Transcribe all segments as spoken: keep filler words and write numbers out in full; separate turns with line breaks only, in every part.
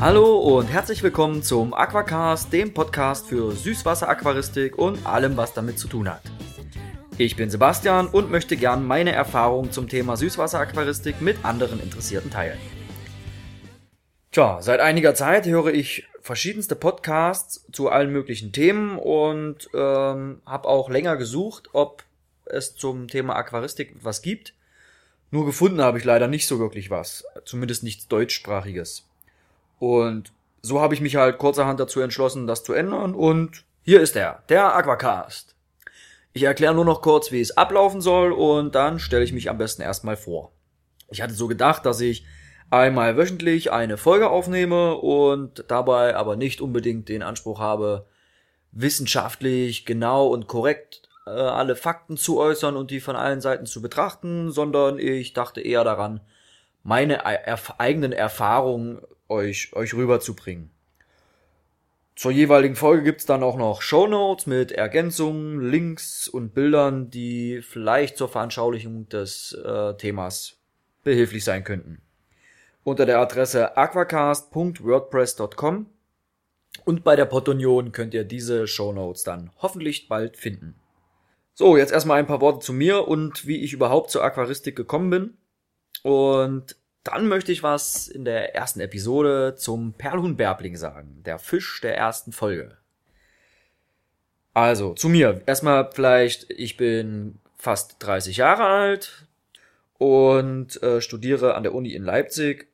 Hallo und herzlich willkommen zum Aquacast, dem Podcast für Süßwasser-Aquaristik und allem, was damit zu tun hat. Ich bin Sebastian und möchte gern meine Erfahrungen zum Thema Süßwasser-Aquaristik mit anderen Interessierten teilen. Tja, seit einiger Zeit höre ich verschiedenste Podcasts zu allen möglichen Themen und ähm, habe auch länger gesucht, ob es zum Thema Aquaristik was gibt. Nur gefunden habe ich leider nicht so wirklich was, zumindest nichts deutschsprachiges. Und so habe ich mich halt kurzerhand dazu entschlossen, das zu ändern und hier ist er, der Aquacast. Ich erkläre nur noch kurz, wie es ablaufen soll und dann stelle ich mich am besten erstmal vor. Ich hatte so gedacht, dass ich einmal wöchentlich eine Folge aufnehme und dabei aber nicht unbedingt den Anspruch habe, wissenschaftlich genau und korrekt äh, alle Fakten zu äußern und die von allen Seiten zu betrachten, sondern ich dachte eher daran, meine erf- eigenen Erfahrungen euch, euch rüberzubringen. Zur jeweiligen Folge gibt's dann auch noch Shownotes mit Ergänzungen, Links und Bildern, die vielleicht zur Veranschaulichung des äh, Themas behilflich sein könnten. Unter der Adresse aquacast punkt wordpress punkt com und bei der Pottunion könnt ihr diese Shownotes dann hoffentlich bald finden. So, jetzt erstmal ein paar Worte zu mir und wie ich überhaupt zur Aquaristik gekommen bin. Und dann möchte ich was in der ersten Episode zum Perlhuhn-Bärbling sagen, der Fisch der ersten Folge. Also, zu mir. Erstmal vielleicht, ich bin fast dreißig Jahre alt und äh, studiere an der Uni in Leipzig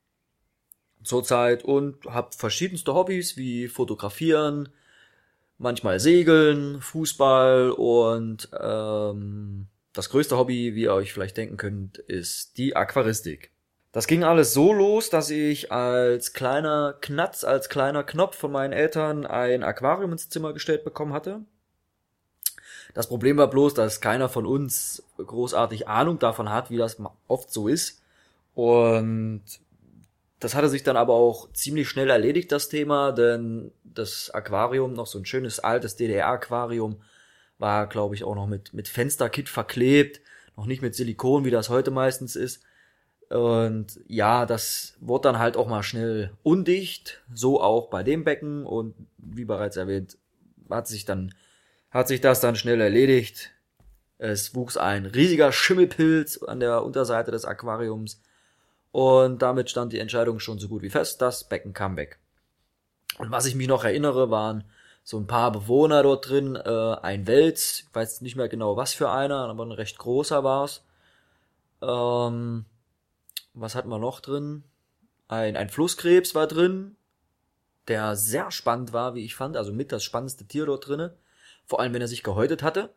zurzeit und habe verschiedenste Hobbys wie Fotografieren, manchmal Segeln, Fußball und ähm, das größte Hobby, wie ihr euch vielleicht denken könnt, ist die Aquaristik. Das ging alles so los, dass ich als kleiner Knatz, als kleiner Knopf von meinen Eltern ein Aquarium ins Zimmer gestellt bekommen hatte. Das Problem war bloß, dass keiner von uns großartig Ahnung davon hat, wie das oft so ist. Und das hatte sich dann aber auch ziemlich schnell erledigt, das Thema, denn das Aquarium, noch so ein schönes altes D D R-Aquarium, war, glaube ich, auch noch mit, mit Fensterkit verklebt, noch nicht mit Silikon, wie das heute meistens ist. Und ja, das wurde dann halt auch mal schnell undicht, so auch bei dem Becken und wie bereits erwähnt, hat sich dann, hat sich das dann schnell erledigt. Es wuchs ein riesiger Schimmelpilz an der Unterseite des Aquariums und damit stand die Entscheidung schon so gut wie fest, das Becken kam weg. Und was ich mich noch erinnere, waren so ein paar Bewohner dort drin, äh, ein Wels, ich weiß nicht mehr genau was für einer, aber ein recht großer war's. Ähm, was hatten wir noch drin? Ein, ein Flusskrebs war drin, der sehr spannend war, wie ich fand, also mit das spannendste Tier dort drinne, vor allem wenn er sich gehäutet hatte.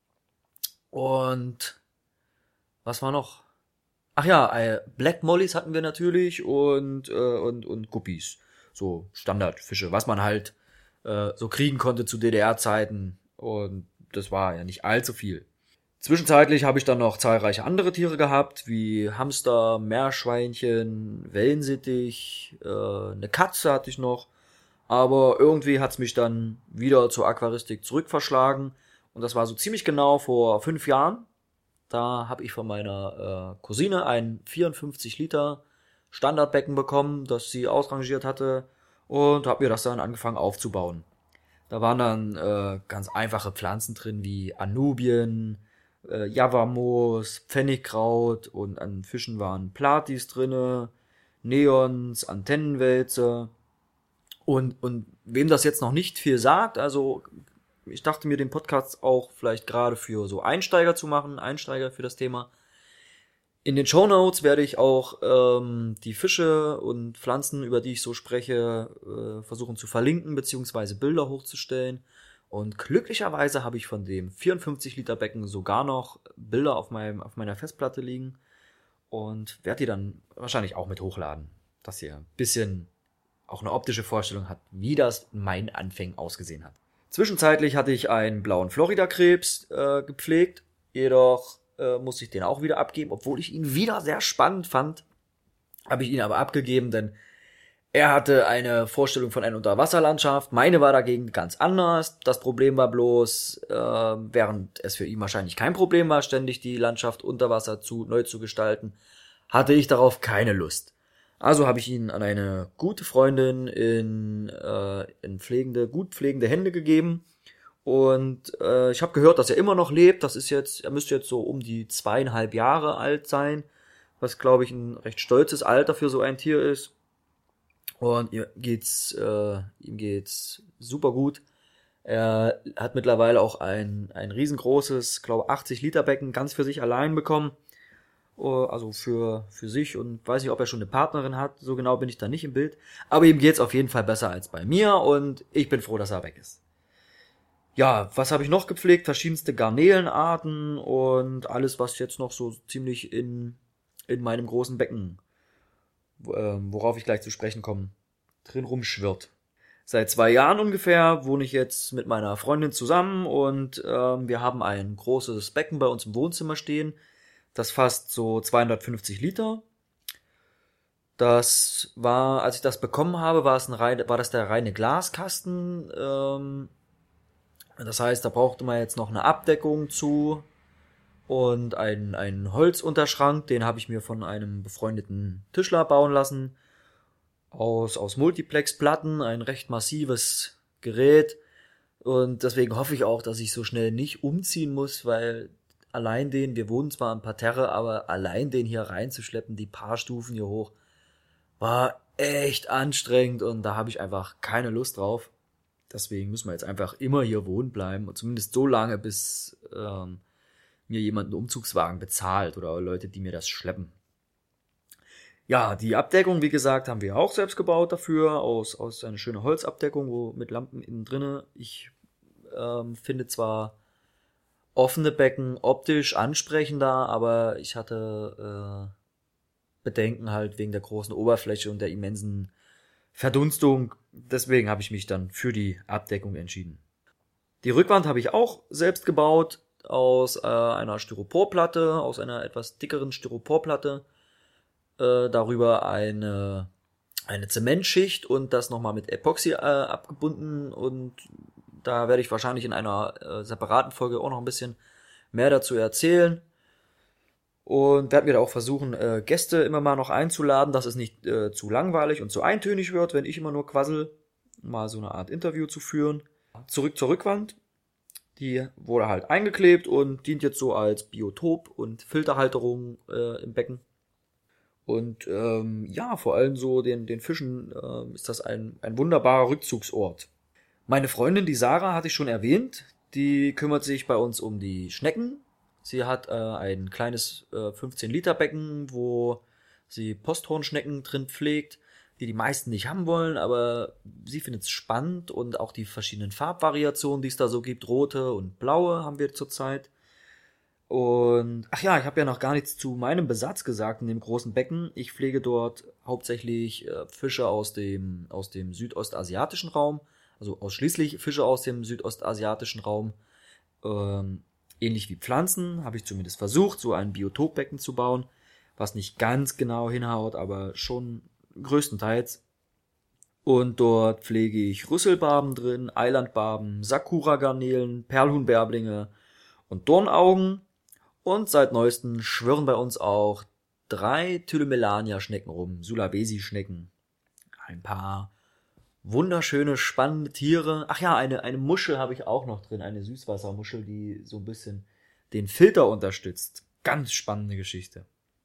Und was war noch? Ach ja, äh, Black Mollies hatten wir natürlich und, äh, und, und Guppies, so Standardfische, was man halt so kriegen konnte zu D D R-Zeiten und das war ja nicht allzu viel. Zwischenzeitlich habe ich dann noch zahlreiche andere Tiere gehabt, wie Hamster, Meerschweinchen, Wellensittich, äh, eine Katze hatte ich noch, aber irgendwie hat's mich dann wieder zur Aquaristik zurückverschlagen und das war so ziemlich genau vor fünf Jahren. Da habe ich von meiner äh, Cousine ein vierundfünfzig Liter Standardbecken bekommen, das sie ausrangiert hatte, und habe mir das dann angefangen aufzubauen. Da waren dann äh, ganz einfache Pflanzen drin wie Anubien, äh, Javamoos, Pfennigkraut und an Fischen waren Platis drinne, Neons, Antennenwälze. Und, und wem das jetzt noch nicht viel sagt, also ich dachte mir den Podcast auch vielleicht gerade für so Einsteiger zu machen, Einsteiger für das Thema. In den Shownotes werde ich auch ähm, die Fische und Pflanzen, über die ich so spreche, äh, versuchen zu verlinken, beziehungsweise Bilder hochzustellen. Und glücklicherweise habe ich von dem vierundfünfzig Liter Becken sogar noch Bilder auf meinem auf meiner Festplatte liegen und werde die dann wahrscheinlich auch mit hochladen, dass ihr ein bisschen auch eine optische Vorstellung habt, wie das in meinen Anfängen ausgesehen hat. Zwischenzeitlich hatte ich einen blauen Florida-Krebs äh, gepflegt, jedoch musste ich den auch wieder abgeben, obwohl ich ihn wieder sehr spannend fand, habe ich ihn aber abgegeben, denn er hatte eine Vorstellung von einer Unterwasserlandschaft, meine war dagegen ganz anders. Das Problem war bloß, äh, während es für ihn wahrscheinlich kein Problem war, ständig die Landschaft unter Wasser zu, neu zu gestalten, hatte ich darauf keine Lust. Also habe ich ihn an eine gute Freundin in, äh, in pflegende, gut pflegende Hände gegeben. Und äh, ich habe gehört, dass er immer noch lebt. Das ist jetzt, er müsste jetzt so um die zweieinhalb Jahre alt sein, was glaube ich ein recht stolzes Alter für so ein Tier ist. Und ihm geht's, äh, ihm geht's super gut. Er hat mittlerweile auch ein ein riesengroßes, glaube achtzig Liter Becken ganz für sich allein bekommen. Uh, Also für für sich, und weiß nicht, ob er schon eine Partnerin hat. So genau bin ich da nicht im Bild. Aber ihm geht's auf jeden Fall besser als bei mir und ich bin froh, dass er weg ist. Ja, was habe ich noch gepflegt? Verschiedenste Garnelenarten und alles, was jetzt noch so ziemlich in, in meinem großen Becken, ähm, worauf ich gleich zu sprechen komme, drin rumschwirrt. Seit zwei Jahren ungefähr wohne ich jetzt mit meiner Freundin zusammen und ähm, wir haben ein großes Becken bei uns im Wohnzimmer stehen. Das fasst so zweihundertfünfzig Liter. Das war, als ich das bekommen habe, war es ein rein, war das der reine Glaskasten. Ähm, das heißt, da brauchte man jetzt noch eine Abdeckung zu und einen, einen Holzunterschrank. Den habe ich mir von einem befreundeten Tischler bauen lassen. Aus, aus Multiplex-Platten, ein recht massives Gerät. Und deswegen hoffe ich auch, dass ich so schnell nicht umziehen muss, weil allein den, wir wohnen zwar im Parterre, aber allein den hier reinzuschleppen, die paar Stufen hier hoch, war echt anstrengend und da habe ich einfach keine Lust drauf. Deswegen müssen wir jetzt einfach immer hier wohnen bleiben und zumindest so lange, bis ähm, mir jemand einen Umzugswagen bezahlt oder Leute, die mir das schleppen. Ja, die Abdeckung, wie gesagt, haben wir auch selbst gebaut dafür, aus, aus einer schönen Holzabdeckung, wo mit Lampen innen drinne. Ich ähm, finde zwar offene Becken optisch ansprechender, aber ich hatte äh, Bedenken halt wegen der großen Oberfläche und der immensen Verdunstung. Deswegen habe ich mich dann für die Abdeckung entschieden. Die Rückwand habe ich auch selbst gebaut aus äh, einer Styroporplatte, aus einer etwas dickeren Styroporplatte. Äh, darüber eine eine Zementschicht und das nochmal mit Epoxy äh, abgebunden, und da werde ich wahrscheinlich in einer äh, separaten Folge auch noch ein bisschen mehr dazu erzählen. Und werde mir da auch versuchen, äh, Gäste immer mal noch einzuladen, dass es nicht äh, zu langweilig und zu eintönig wird, wenn ich immer nur quassel, mal so eine Art Interview zu führen. Zurück zur Rückwand. Die wurde halt eingeklebt und dient jetzt so als Biotop und Filterhalterung äh, im Becken. Und ähm, ja, vor allem so den, den Fischen äh, ist das ein, ein wunderbarer Rückzugsort. Meine Freundin, die Sarah, hatte ich schon erwähnt. Die kümmert sich bei uns um die Schnecken. Sie hat äh, ein kleines äh, fünfzehn Liter Becken, wo sie Posthornschnecken drin pflegt, die die meisten nicht haben wollen, aber sie findet es spannend, und auch die verschiedenen Farbvariationen, die es da so gibt, rote und blaue haben wir zurzeit. Und ach ja, ich habe ja noch gar nichts zu meinem Besatz gesagt in dem großen Becken. Ich pflege dort hauptsächlich äh, Fische aus dem aus dem südostasiatischen Raum, also ausschließlich Fische aus dem südostasiatischen Raum. Ähm, ähnlich wie Pflanzen habe ich zumindest versucht, so ein Biotopbecken zu bauen, was nicht ganz genau hinhaut, aber schon größtenteils. Und dort pflege ich Rüsselbarben drin, Eilandbarben, Sakura-Garnelen, Perlhuhnbärblinge und Dornaugen. Und seit neuestem schwirren bei uns auch drei Tylomelania-Schnecken rum, Sulawesi-Schnecken. Ein paar wunderschöne, spannende Tiere. Ach ja, eine, eine Muschel habe ich auch noch drin, eine Süßwassermuschel, die so ein bisschen den Filter unterstützt. Ganz spannende Geschichte.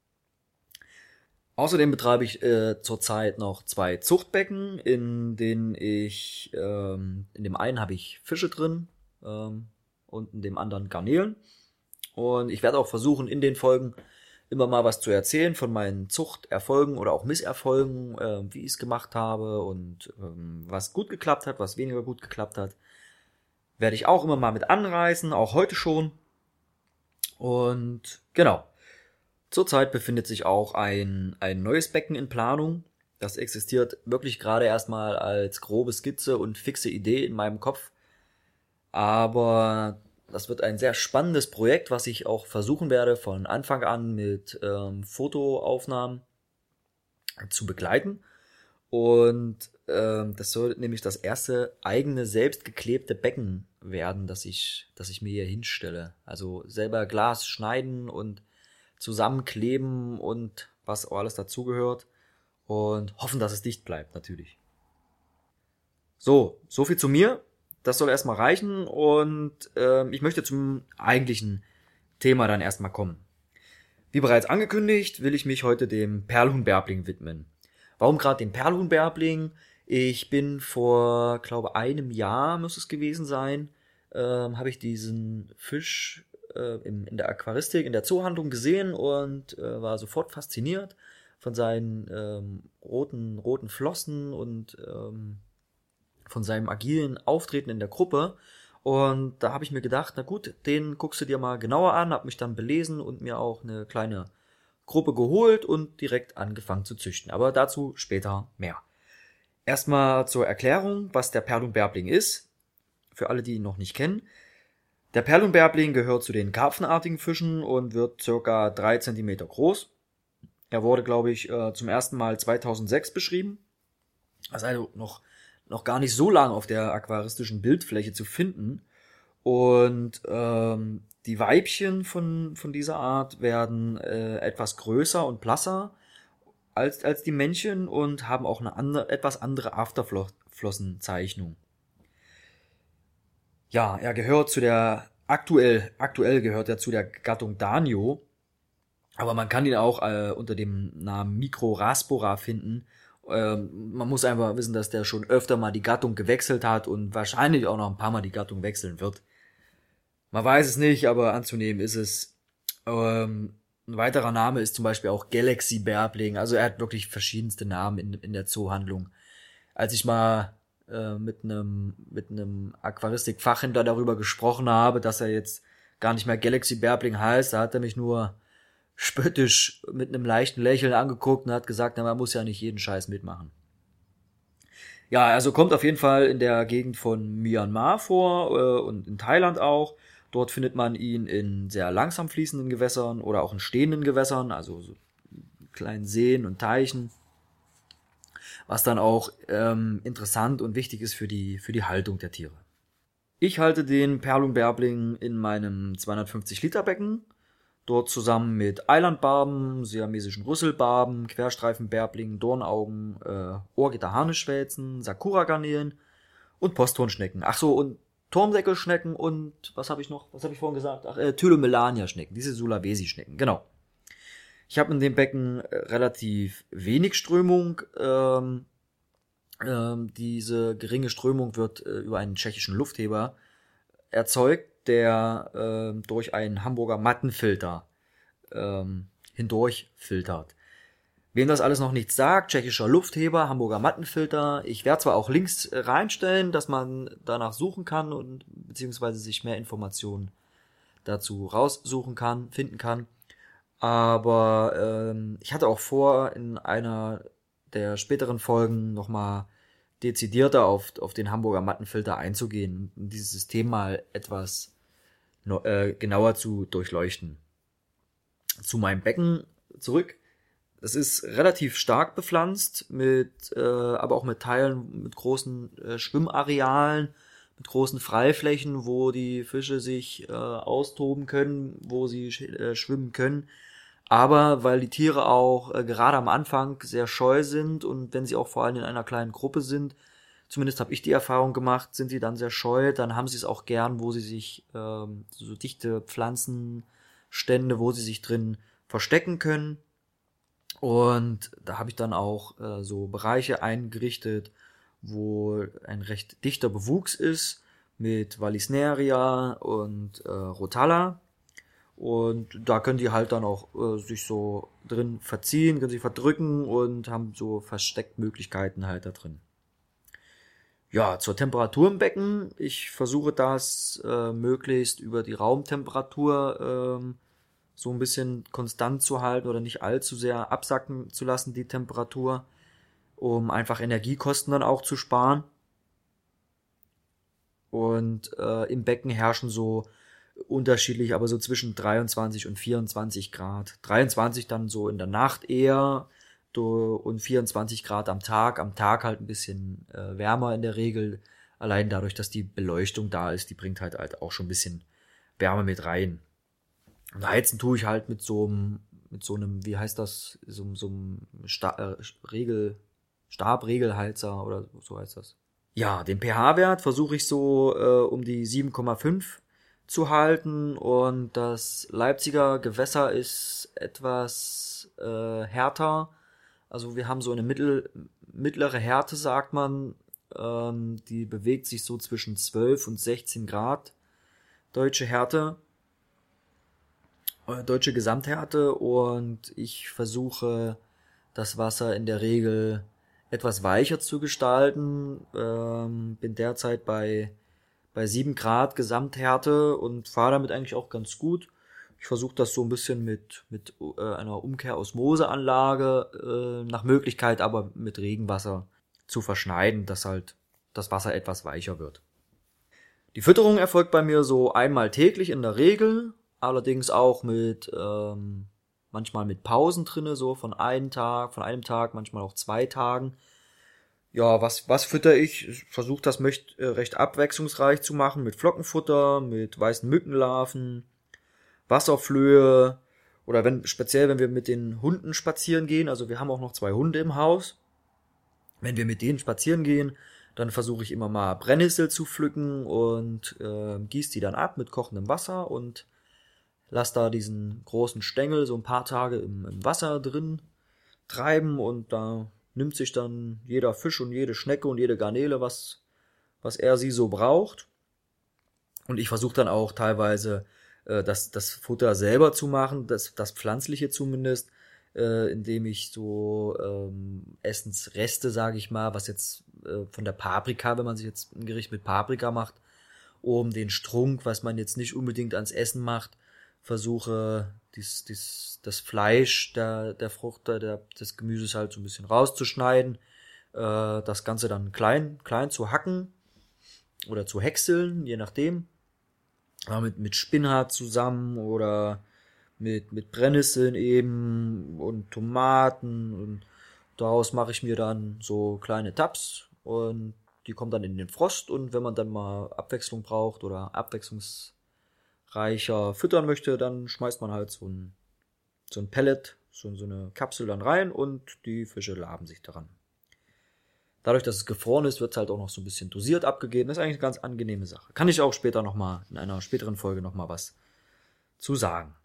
Außerdem betreibe ich äh, zurzeit noch zwei Zuchtbecken, in denen ich, ähm, in dem einen habe ich Fische drin ähm, und in dem anderen Garnelen. Und ich werde auch versuchen, in den Folgen immer mal was zu erzählen von meinen Zuchterfolgen oder auch Misserfolgen, äh, wie ich es gemacht habe und ähm, was gut geklappt hat, was weniger gut geklappt hat. Werde ich auch immer mal mit anreißen, auch heute schon. Und genau, zurzeit befindet sich auch ein, ein neues Becken in Planung. Das existiert wirklich gerade erstmal als grobe Skizze und fixe Idee in meinem Kopf. Aber das wird ein sehr spannendes Projekt, was ich auch versuchen werde, von Anfang an mit ähm, Fotoaufnahmen zu begleiten. Und ähm, das soll nämlich das erste eigene selbst geklebte Becken werden, das ich, das ich mir hier hinstelle. Also selber Glas schneiden und zusammenkleben und was auch alles dazugehört. und hoffen, dass es dicht bleibt, natürlich. So, so viel zu mir. Das soll erstmal reichen und äh, ich möchte zum eigentlichen Thema dann erstmal kommen. Wie bereits angekündigt, will ich mich heute dem Perlhuhnbärbling widmen. Warum gerade dem Perlhuhnbärbling? Ich bin vor, glaube einem Jahr, muss es gewesen sein, ähm, habe ich diesen Fisch äh, in, in der Aquaristik, in der Zoohandlung gesehen und äh, war sofort fasziniert von seinen ähm, roten, roten Flossen und ähm, von seinem agilen Auftreten in der Gruppe. Und da habe ich mir gedacht, na gut, den guckst du dir mal genauer an, habe mich dann belesen und mir auch eine kleine Gruppe geholt und direkt angefangen zu züchten. Aber dazu später mehr. Erstmal zur Erklärung, was der Perlhuhnbärbling ist, für alle, die ihn noch nicht kennen. Der Perlhuhnbärbling gehört zu den karpfenartigen Fischen und wird circa drei Zentimeter groß. Er wurde, glaube ich, zum ersten Mal zweitausendsechs beschrieben. Also noch noch gar nicht so lange auf der aquaristischen Bildfläche zu finden. Und ähm, die Weibchen von, von dieser Art werden äh, etwas größer und blasser als, als die Männchen und haben auch eine andere, etwas andere Afterflossenzeichnung. Ja, er gehört zu der, aktuell, aktuell gehört er zu der Gattung Danio, aber man kann ihn auch äh, unter dem Namen Microraspora finden. Ähm, man muss einfach wissen, dass der schon öfter mal die Gattung gewechselt hat und wahrscheinlich auch noch ein paar Mal die Gattung wechseln wird. Man weiß es nicht, aber anzunehmen ist es. Ähm, ein weiterer Name ist zum Beispiel auch Galaxy Bärbling. Also er hat wirklich verschiedenste Namen in, in der Zoohandlung. Als ich mal äh, mit einem mit einem Aquaristik-Fachhändler darüber gesprochen habe, dass er jetzt gar nicht mehr Galaxy Bärbling heißt, da hat er mich nur spöttisch mit einem leichten Lächeln angeguckt und hat gesagt, na, man muss ja nicht jeden Scheiß mitmachen. Ja, also kommt auf jeden Fall in der Gegend von Myanmar vor äh, und in Thailand auch. Dort findet man ihn in sehr langsam fließenden Gewässern oder auch in stehenden Gewässern, also so kleinen Seen und Teichen, was dann auch ähm, interessant und wichtig ist für die, für die Haltung der Tiere. Ich halte den Perlhuhnbärbling in meinem zweihundertfünfzig Liter Becken. Dort zusammen mit Eilandbarben, siamesischen Rüsselbarben, Querstreifenbärblingen, Dornaugen, äh, Ohrgitter-Harnischwälzen, Sakura-Garnelen und Posthornschnecken. Ach so, und Turmdeckelschnecken und, was habe ich noch, was habe ich vorhin gesagt? Ach, äh, Tylomelania-Schnecken, diese Sulawesi-Schnecken, genau. Ich habe in dem Becken äh, relativ wenig Strömung. Ähm, ähm, diese geringe Strömung wird äh, über einen tschechischen Luftheber erzeugt, der äh, durch einen Hamburger Mattenfilter ähm, hindurch filtert. Wem das alles noch nichts sagt, tschechischer Luftheber, Hamburger Mattenfilter. Ich werde zwar auch Links reinstellen, dass man danach suchen kann und beziehungsweise sich mehr Informationen dazu raussuchen kann, finden kann. Aber ähm, ich hatte auch vor, in einer der späteren Folgen nochmal dezidierter auf, auf den Hamburger Mattenfilter einzugehen und dieses System mal etwas no, äh, genauer zu durchleuchten. Zu meinem Becken zurück. Es ist relativ stark bepflanzt, mit, äh, aber auch mit Teilen, mit großen äh, Schwimmarealen, mit großen Freiflächen, wo die Fische sich äh, austoben können, wo sie äh, schwimmen können. Aber weil die Tiere auch äh, gerade am Anfang sehr scheu sind und wenn sie auch vor allem in einer kleinen Gruppe sind, zumindest habe ich die Erfahrung gemacht, sind sie dann sehr scheu, dann haben sie es auch gern, wo sie sich ähm, so dichte Pflanzenstände, wo sie sich drin verstecken können. Und da habe ich dann auch äh, so Bereiche eingerichtet, wo ein recht dichter Bewuchs ist mit Vallisneria und äh, Rotala. Und da können die halt dann auch äh, sich so drin verziehen, können sich verdrücken und haben so Versteckmöglichkeiten halt da drin. Ja, zur Temperatur im Becken. Ich versuche das äh, möglichst über die Raumtemperatur ähm, so ein bisschen konstant zu halten oder nicht allzu sehr absacken zu lassen, die Temperatur, um einfach Energiekosten dann auch zu sparen. Und äh, im Becken herrschen so unterschiedlich, aber so zwischen dreiundzwanzig und vierundzwanzig Grad. dreiundzwanzig dann so in der Nacht eher und vierundzwanzig Grad am Tag. Am Tag halt ein bisschen äh, wärmer in der Regel. Allein dadurch, dass die Beleuchtung da ist, die bringt halt, halt auch schon ein bisschen Wärme mit rein. Und heizen tue ich halt mit so einem mit so einem, wie heißt das, so, so einem Sta- äh, Regel, Stabregelhalter oder so heißt das. Ja, den pH-Wert versuche ich so äh, um die sieben Komma fünf zu halten und das Leipziger Gewässer ist etwas äh, härter. Also wir haben so eine mittel, mittlere Härte, sagt man. Ähm, die bewegt sich so zwischen zwölf und sechzehn Grad. Deutsche Härte, äh, deutsche Gesamthärte und ich versuche das Wasser in der Regel etwas weicher zu gestalten. Ähm, bin derzeit bei bei sieben Grad Gesamthärte und fahre damit eigentlich auch ganz gut. Ich versuche das so ein bisschen mit mit äh, einer Umkehr-Osmose-Anlage äh, nach Möglichkeit aber mit Regenwasser zu verschneiden, dass halt das Wasser etwas weicher wird. Die Fütterung erfolgt bei mir so einmal täglich in der Regel, allerdings auch mit ähm, manchmal mit Pausen drinne, so von einem Tag, von einem Tag, manchmal auch zwei Tagen. Ja, was was fütter ich? Ich versuche das möcht, äh, recht abwechslungsreich zu machen mit Flockenfutter, mit weißen Mückenlarven, Wasserflöhe oder wenn speziell wenn wir mit den Hunden spazieren gehen, also wir haben auch noch zwei Hunde im Haus. Wenn wir mit denen spazieren gehen, dann versuche ich immer mal Brennnessel zu pflücken und äh, gieße die dann ab mit kochendem Wasser und lass da diesen großen Stängel so ein paar Tage im, im Wasser drin treiben und da nimmt sich dann jeder Fisch und jede Schnecke und jede Garnele, was, was er sie so braucht. Und ich versuche dann auch teilweise äh, das, das Futter selber zu machen, das, das Pflanzliche zumindest, äh, indem ich so ähm, Essensreste, sage ich mal, was jetzt äh, von der Paprika, wenn man sich jetzt ein Gericht mit Paprika macht, um den Strunk, was man jetzt nicht unbedingt ans Essen macht, versuche dies, dies, das Fleisch der, der Frucht, der, des Gemüses halt so ein bisschen rauszuschneiden, äh, das Ganze dann klein, klein zu hacken oder zu häckseln, je nachdem. Ja, mit, mit Spinat zusammen oder mit, mit Brennnesseln eben und Tomaten und daraus mache ich mir dann so kleine Tabs und die kommen dann in den Frost und wenn man dann mal Abwechslung braucht oder abwechslungsreicher füttern möchte, dann schmeißt man halt so ein, so ein Pellet, so, so eine Kapsel dann rein und die Fische laben sich daran. Dadurch, dass es gefroren ist, wird es halt auch noch so ein bisschen dosiert abgegeben. Das ist eigentlich eine ganz angenehme Sache. Kann ich auch später nochmal, in einer späteren Folge nochmal was zu sagen.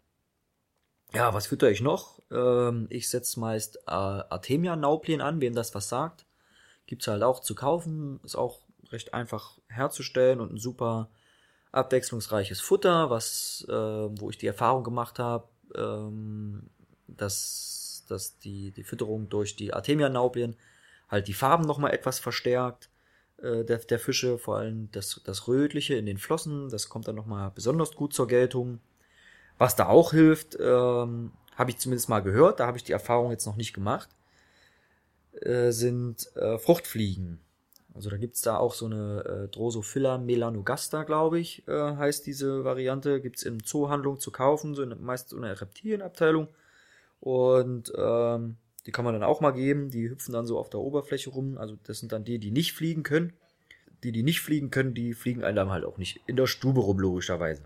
Ja, was fütter ich noch? Ähm, ich setze meist äh, Artemia-Nauplen an, wem das was sagt. Gibt's halt auch zu kaufen. Ist auch recht einfach herzustellen und ein super abwechslungsreiches Futter, was, äh, wo ich die Erfahrung gemacht habe, ähm, dass, dass die, die Fütterung durch die Artemia-Nauplen halt die Farben nochmal etwas verstärkt äh, der, der Fische, vor allem das, das Rötliche in den Flossen, das kommt dann nochmal besonders gut zur Geltung. Was da auch hilft, ähm, habe ich zumindest mal gehört, da habe ich die Erfahrung jetzt noch nicht gemacht, äh, sind äh, Fruchtfliegen. Also da gibt's da auch so eine äh, Drosophila melanogaster, glaube ich, äh, heißt diese Variante, gibt's in Zoohandlung zu kaufen, so in, meist so eine Reptilienabteilung. Und ähm, die kann man dann auch mal geben, die hüpfen dann so auf der Oberfläche rum, also das sind dann die, die nicht fliegen können. Die, die nicht fliegen können, die fliegen einem dann halt auch nicht in der Stube rum, logischerweise.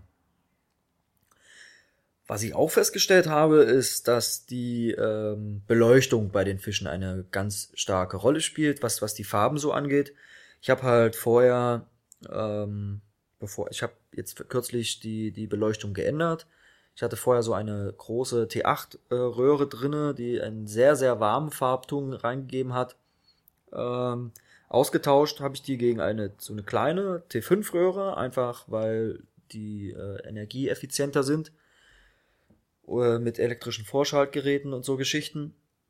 Was ich auch festgestellt habe, ist, dass die ähm, Beleuchtung bei den Fischen eine ganz starke Rolle spielt, was, was die Farben so angeht. Ich habe halt vorher, ähm, bevor ich habe jetzt kürzlich die, die Beleuchtung geändert. Ich hatte vorher so eine große T acht äh, Röhre drinne, die einen sehr, sehr warmen Farbton reingegeben hat. Ähm, ausgetauscht habe ich die gegen eine so eine kleine T fünf Röhre, einfach weil die äh, energieeffizienter sind, äh, mit elektrischen Vorschaltgeräten und so Geschichten.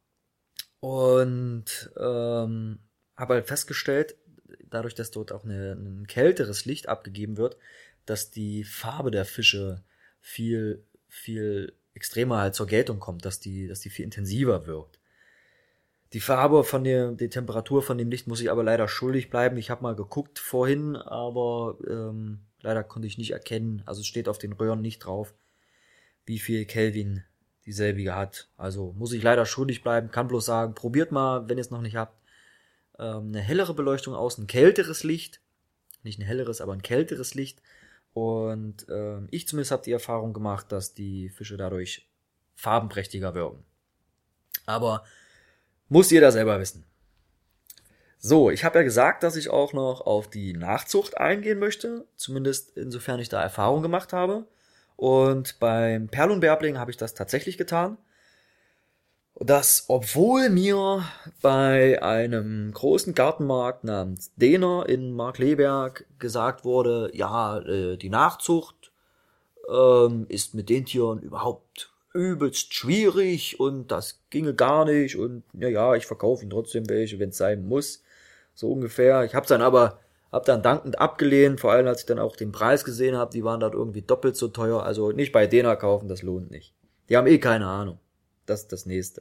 Und ähm, habe halt festgestellt, dadurch, dass dort auch eine, ein kälteres Licht abgegeben wird, dass die Farbe der Fische viel viel extremer halt zur Geltung kommt, dass die, dass die viel intensiver wirkt. Die Farbe von der, die Temperatur von dem Licht muss ich aber leider schuldig bleiben. Ich habe mal geguckt vorhin, aber ähm, leider konnte ich nicht erkennen, also es steht auf den Röhren nicht drauf, wie viel Kelvin dieselbige hat. Also muss ich leider schuldig bleiben, kann bloß sagen, probiert mal, wenn ihr es noch nicht habt, ähm, eine hellere Beleuchtung aus, ein kälteres Licht, nicht ein helleres, aber ein kälteres Licht. Und äh, ich zumindest habe die Erfahrung gemacht, dass die Fische dadurch farbenprächtiger wirken. Aber muss jeder selber wissen. So, ich habe ja gesagt, dass ich auch noch auf die Nachzucht eingehen möchte, zumindest insofern ich da Erfahrung gemacht habe. Und beim Perlunbärbling habe ich das tatsächlich getan. Das, obwohl mir bei einem großen Gartenmarkt namens Dehner in Markkleeberg gesagt wurde, ja, äh, die Nachzucht ähm, ist mit den Tieren überhaupt übelst schwierig und das ginge gar nicht und ja, ja, ich verkaufe ihnen trotzdem welche, wenn es sein muss, so ungefähr. Ich habe dann aber, hab dann dankend abgelehnt, vor allem als ich dann auch den Preis gesehen habe, die waren dort irgendwie doppelt so teuer, also nicht bei Dehner kaufen, das lohnt nicht. Die haben eh keine Ahnung. Das ist das Nächste.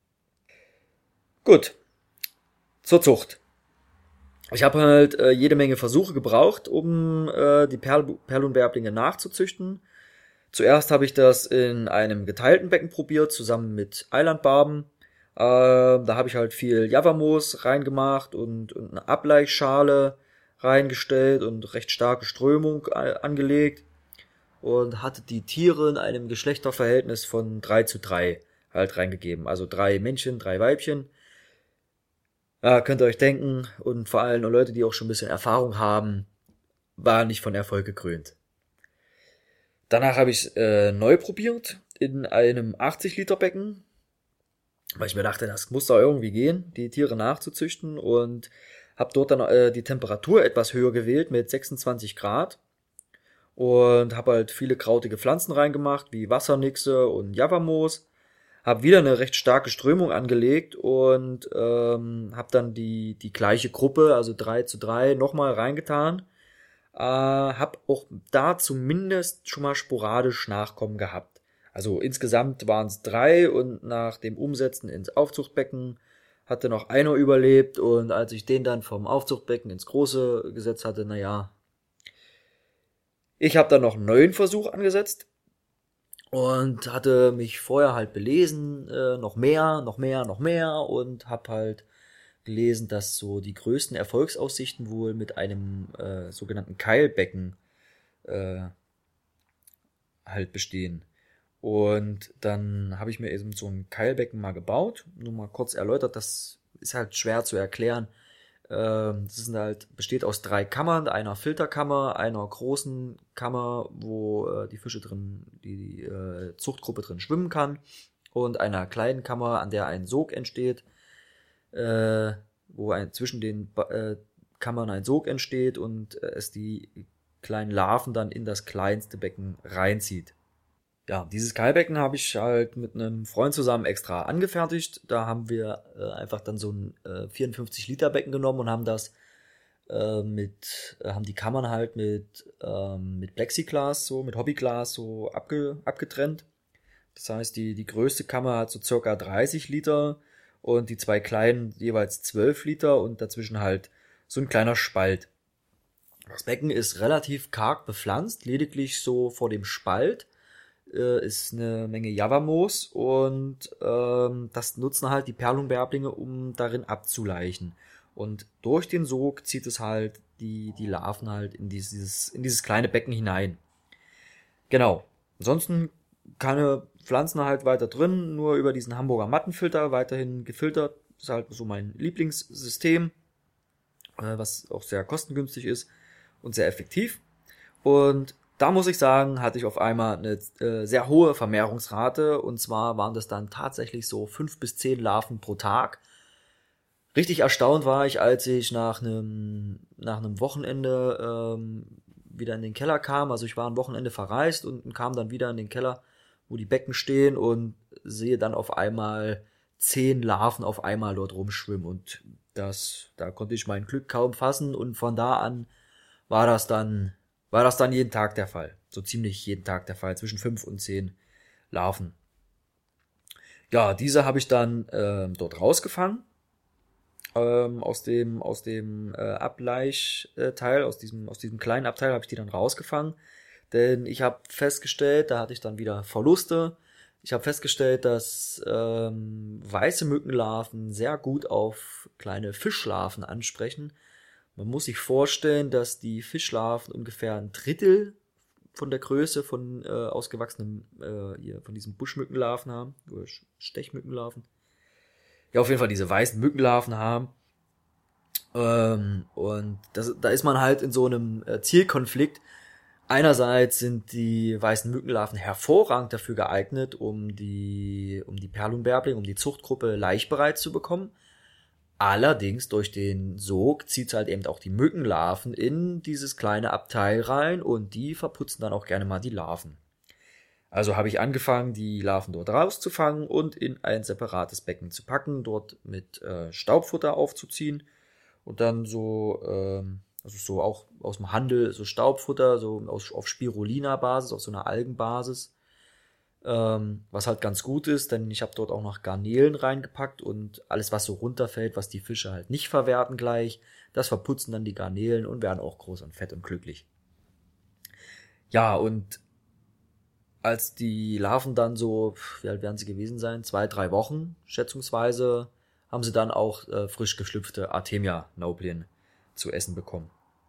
Gut, zur Zucht. Ich habe halt äh, jede Menge Versuche gebraucht, um äh, die Perl Perlunbärblinge nachzuzüchten. Zuerst habe ich das in einem geteilten Becken probiert, zusammen mit Eilandbarben. Äh, da habe ich halt viel Javamoos reingemacht und, und eine Ableichschale reingestellt und recht starke Strömung äh, angelegt. Und hatte die Tiere in einem Geschlechterverhältnis von drei zu drei halt reingegeben. Also drei Männchen, drei Weibchen. Ja, könnt ihr euch denken, und vor allem Leute, die auch schon ein bisschen Erfahrung haben, war nicht von Erfolg gekrönt. Danach habe ich äh, neu probiert in einem achtzig Liter Becken, weil ich mir dachte, das muss doch irgendwie gehen, die Tiere nachzuzüchten, und habe dort dann äh, die Temperatur etwas höher gewählt mit sechsundzwanzig Grad und habe halt viele krautige Pflanzen reingemacht, wie Wassernixe und Javamoos. Habe wieder eine recht starke Strömung angelegt und ähm, habe dann die die gleiche Gruppe, also drei zu drei, nochmal reingetan. Äh, habe auch da zumindest schon mal sporadisch Nachkommen gehabt. Also insgesamt waren es drei und nach dem Umsetzen ins Aufzuchtbecken hatte noch einer überlebt, und als ich den dann vom Aufzuchtbecken ins große gesetzt hatte, naja, ich habe dann noch einen neuen Versuch angesetzt. Und hatte mich vorher halt belesen, äh, noch mehr, noch mehr, noch mehr, und habe halt gelesen, dass so die größten Erfolgsaussichten wohl mit einem äh, sogenannten Keilbecken äh, halt bestehen. Und dann habe ich mir eben so ein Keilbecken mal gebaut, nur mal kurz erläutert, das ist halt schwer zu erklären. Ähm, das ist halt, besteht aus drei Kammern, einer Filterkammer, einer großen Kammer, wo äh, die Fische drin, die, die äh, Zuchtgruppe drin schwimmen kann, und einer kleinen Kammer, an der ein Sog entsteht, äh, wo ein, zwischen den äh, Kammern ein Sog entsteht und äh, es die kleinen Larven dann in das kleinste Becken reinzieht. Ja, dieses Keilbecken habe ich halt mit einem Freund zusammen extra angefertigt. Da haben wir äh, einfach dann so ein äh, vierundfünfzig Liter Becken genommen und haben das äh, mit, äh, haben die Kammern halt mit, ähm, mit Plexiglas, so, mit Hobbyglas so abge, abgetrennt. Das heißt, die, die größte Kammer hat so circa dreißig Liter und die zwei kleinen jeweils zwölf Liter und dazwischen halt so ein kleiner Spalt. Das Becken ist relativ karg bepflanzt, lediglich so vor dem Spalt ist eine Menge Javamoos, und ähm, das nutzen halt die Perlunbärblinge, um darin abzuleichen. Und durch den Sog zieht es halt die, die Larven halt in dieses, in dieses kleine Becken hinein. Genau. Ansonsten keine Pflanzen halt weiter drin, nur über diesen Hamburger Mattenfilter weiterhin gefiltert. Das ist halt so mein Lieblingssystem, äh, was auch sehr kostengünstig ist und sehr effektiv. Und da muss ich sagen, hatte ich auf einmal eine äh, sehr hohe Vermehrungsrate, und zwar waren das dann tatsächlich so fünf bis zehn Larven pro Tag. Richtig erstaunt war ich, als ich nach einem nach einem Wochenende ähm, wieder in den Keller kam. Also ich war ein Wochenende verreist und kam dann wieder in den Keller, wo die Becken stehen, und sehe dann auf einmal zehn Larven auf einmal dort rumschwimmen, und das, da konnte ich mein Glück kaum fassen, und von da an war das dann war das dann jeden Tag der Fall. So ziemlich jeden Tag der Fall, zwischen fünf und zehn Larven. Ja, diese habe ich dann äh, dort rausgefangen, ähm, aus dem aus dem äh, Ableichteil, aus diesem aus diesem kleinen Abteil habe ich die dann rausgefangen, denn ich habe festgestellt, da hatte ich dann wieder Verluste. Ich habe festgestellt, dass ähm, weiße Mückenlarven sehr gut auf kleine Fischlarven ansprechen. Man muss sich vorstellen, dass die Fischlarven ungefähr ein Drittel von der Größe von äh, ausgewachsenen, äh, hier, von diesen Buschmückenlarven haben, oder Stechmückenlarven. Ja, auf jeden Fall diese weißen Mückenlarven haben. Ähm, und das, da ist man halt in so einem äh, Zielkonflikt. Einerseits sind die weißen Mückenlarven hervorragend dafür geeignet, um die, um die Perlunbärbling, um die Zuchtgruppe laichbereit zu bekommen. Allerdings durch den Sog zieht halt eben auch die Mückenlarven in dieses kleine Abteil rein und die verputzen dann auch gerne mal die Larven. Also habe ich angefangen, die Larven dort rauszufangen und in ein separates Becken zu packen, dort mit äh, Staubfutter aufzuziehen und dann so, ähm, also so auch aus dem Handel, so Staubfutter, so aus, auf Spirulina-Basis, auf so einer Algenbasis, ähm, was halt ganz gut ist, denn ich habe dort auch noch Garnelen reingepackt und alles, was so runterfällt, was die Fische halt nicht verwerten gleich, das verputzen dann die Garnelen und werden auch groß und fett und glücklich. Ja, und als die Larven dann so, wie alt werden sie gewesen sein, zwei, drei Wochen schätzungsweise, haben sie dann auch äh, frisch geschlüpfte Artemia-Nauplien zu essen bekommen.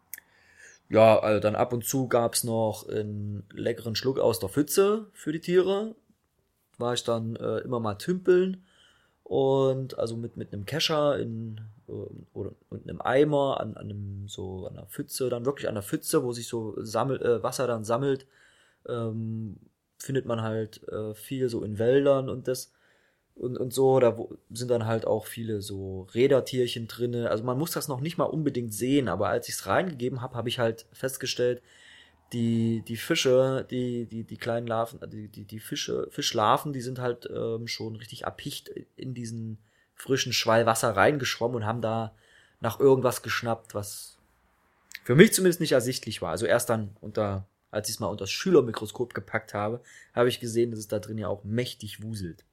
Ja, also dann ab und zu gab's noch einen leckeren Schluck aus der Pfütze für die Tiere. War ich dann äh, immer mal tümpeln und also mit mit einem Kescher in äh, oder und einem Eimer an, an einem so an einer Pfütze, dann wirklich an der Pfütze, wo sich so sammelt, äh, Wasser dann sammelt, ähm, findet man halt äh, viel so in Wäldern und das und und so, da wo, sind dann halt auch viele so Rädertierchen drinne. Also man muss das noch nicht mal unbedingt sehen, aber als ich es reingegeben habe, habe ich halt festgestellt, die die Fische, die die die kleinen Larven, die die die Fische, Fischlarven, die sind halt ähm, schon richtig erpicht in diesen frischen Schwall Wasser reingeschwommen und haben da nach irgendwas geschnappt, was für mich zumindest nicht ersichtlich war. Also erst dann unter als ich es mal unter das Schülermikroskop gepackt habe, habe ich gesehen, dass es da drin ja auch mächtig wuselt.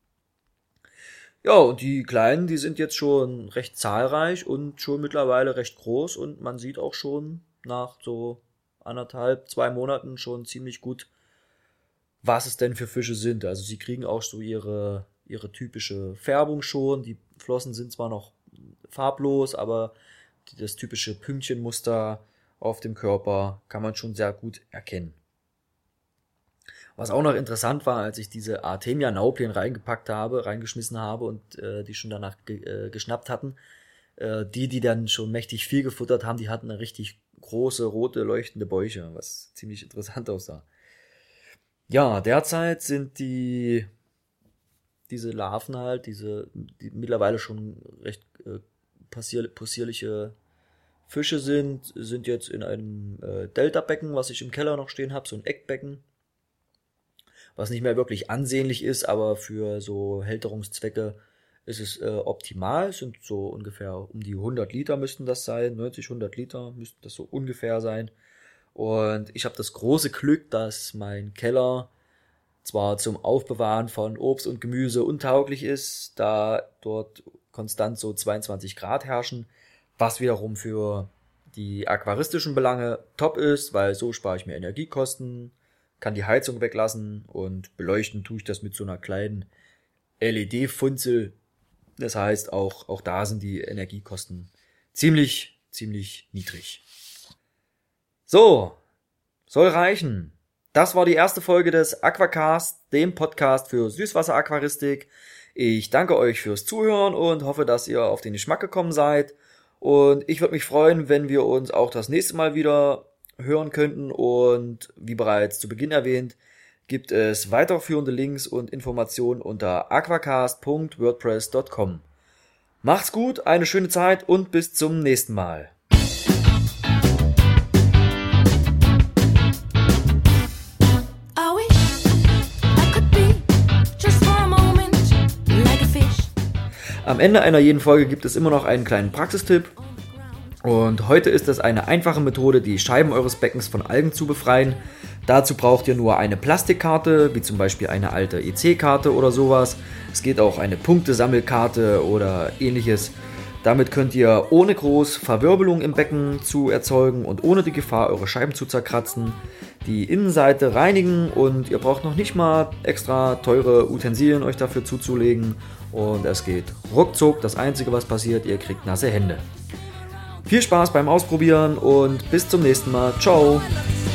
Ja, und die Kleinen, die sind jetzt schon recht zahlreich und schon mittlerweile recht groß und man sieht auch schon nach so anderthalb, zwei Monaten schon ziemlich gut, was es denn für Fische sind. Also sie kriegen auch so ihre, ihre typische Färbung schon. Die Flossen sind zwar noch farblos, aber das typische Pünktchenmuster auf dem Körper kann man schon sehr gut erkennen. Was auch noch interessant war, als ich diese Artemia-Nauplien reingepackt habe, reingeschmissen habe und äh, die schon danach ge- äh, geschnappt hatten, äh, die, die dann schon mächtig viel gefuttert haben, die hatten eine richtig große, rote, leuchtende Bäuche, was ziemlich interessant aussah. Ja, derzeit sind die diese Larven halt, diese die mittlerweile schon recht äh, passier- possierliche Fische sind, sind jetzt in einem äh, Delta-Becken, was ich im Keller noch stehen habe, so ein Eckbecken, was nicht mehr wirklich ansehnlich ist, aber für so Hälterungszwecke ist es äh, optimal. Es sind so ungefähr um die hundert Liter müssten das sein, neunzig, hundert Liter müssten das so ungefähr sein. Und ich habe das große Glück, dass mein Keller zwar zum Aufbewahren von Obst und Gemüse untauglich ist, da dort konstant so zweiundzwanzig Grad herrschen, was wiederum für die aquaristischen Belange top ist, weil so spare ich mir Energiekosten, kann die Heizung weglassen und beleuchten tue ich das mit so einer kleinen L E D-Funzel. Das heißt, auch, auch da sind die Energiekosten ziemlich, ziemlich niedrig. So, soll reichen. Das war die erste Folge des Aquacast, dem Podcast für Süßwasseraquaristik. Ich danke euch fürs Zuhören und hoffe, dass ihr auf den Geschmack gekommen seid. Und ich würde mich freuen, wenn wir uns auch das nächste Mal wieder hören könnten. Und wie bereits zu Beginn erwähnt, gibt es weiterführende Links und Informationen unter aquacast punkt wordpress punkt com. Macht's gut, eine schöne Zeit und bis zum nächsten Mal. Am Ende einer jeden Folge gibt es immer noch einen kleinen Praxistipp. Und heute ist es eine einfache Methode, die Scheiben eures Beckens von Algen zu befreien. Dazu braucht ihr nur eine Plastikkarte, wie zum Beispiel eine alte E C-Karte oder sowas. Es geht auch eine Punktesammelkarte oder ähnliches. Damit könnt ihr ohne groß Verwirbelung im Becken zu erzeugen und ohne die Gefahr, eure Scheiben zu zerkratzen, die Innenseite reinigen und ihr braucht noch nicht mal extra teure Utensilien euch dafür zuzulegen und es geht ruckzuck. Das Einzige, was passiert, ihr kriegt nasse Hände. Viel Spaß beim Ausprobieren und bis zum nächsten Mal. Ciao!